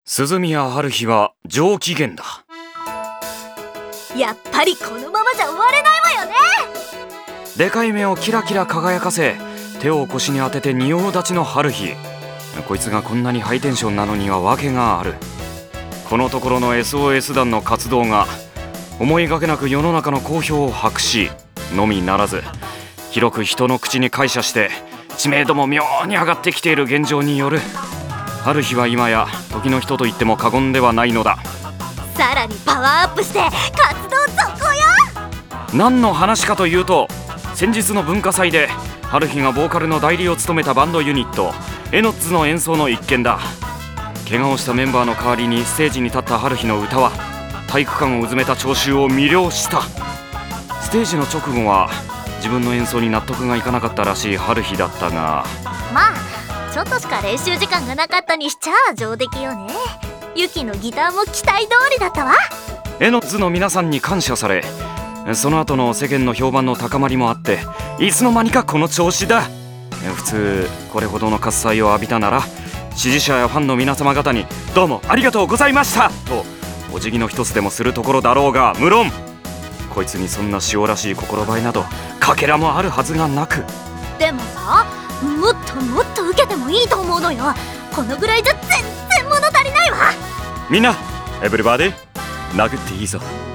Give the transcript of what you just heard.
鈴宮春日は上機嫌だ。 やっぱりこのままじゃ終われないわよね。 でかい目をキラキラ輝かせ、手を腰に当てて仁王立ちの春日。こいつがこんなにハイテンションなのには訳がある。このところの SOS 団の活動が思いがけなく世の中の好評を博しのみならず、広く人の口に感謝して知名度も妙に上がってきている現状による、春日は今や時の人と言っても過言ではないのだ。 さらにパワーアップして活動続行よ。 何の話かというと、先日の文化祭で春日がボーカルの代理を務めたバンドユニットエノッツの演奏の一件だ。怪我をしたメンバーの代わりにステージに立った春日の歌は体育館をうずめた聴衆を魅了した。ステージの直後は自分の演奏に納得がいかなかったらしい春日だったが、 まあちょっとしか練習時間がなかったにしちゃ上出来よね。ユキのギターも期待通りだったわ。 エノッツの皆さんに感謝され、その後の世間の評判の高まりもあって、いつの間にかこの調子だ。普通これほどの喝采を浴びたなら、支持者やファンの皆様方にどうもありがとうございましたとお辞儀の一つでもするところだろうが、無論こいつにそんな塩らしい心映えなどかけらもあるはずがなく。 でもさ、もっともっと受けてもいいと思うのよ。このぐらいじゃ全然物足りないわ。 みんなエブリバディ殴っていいぞ。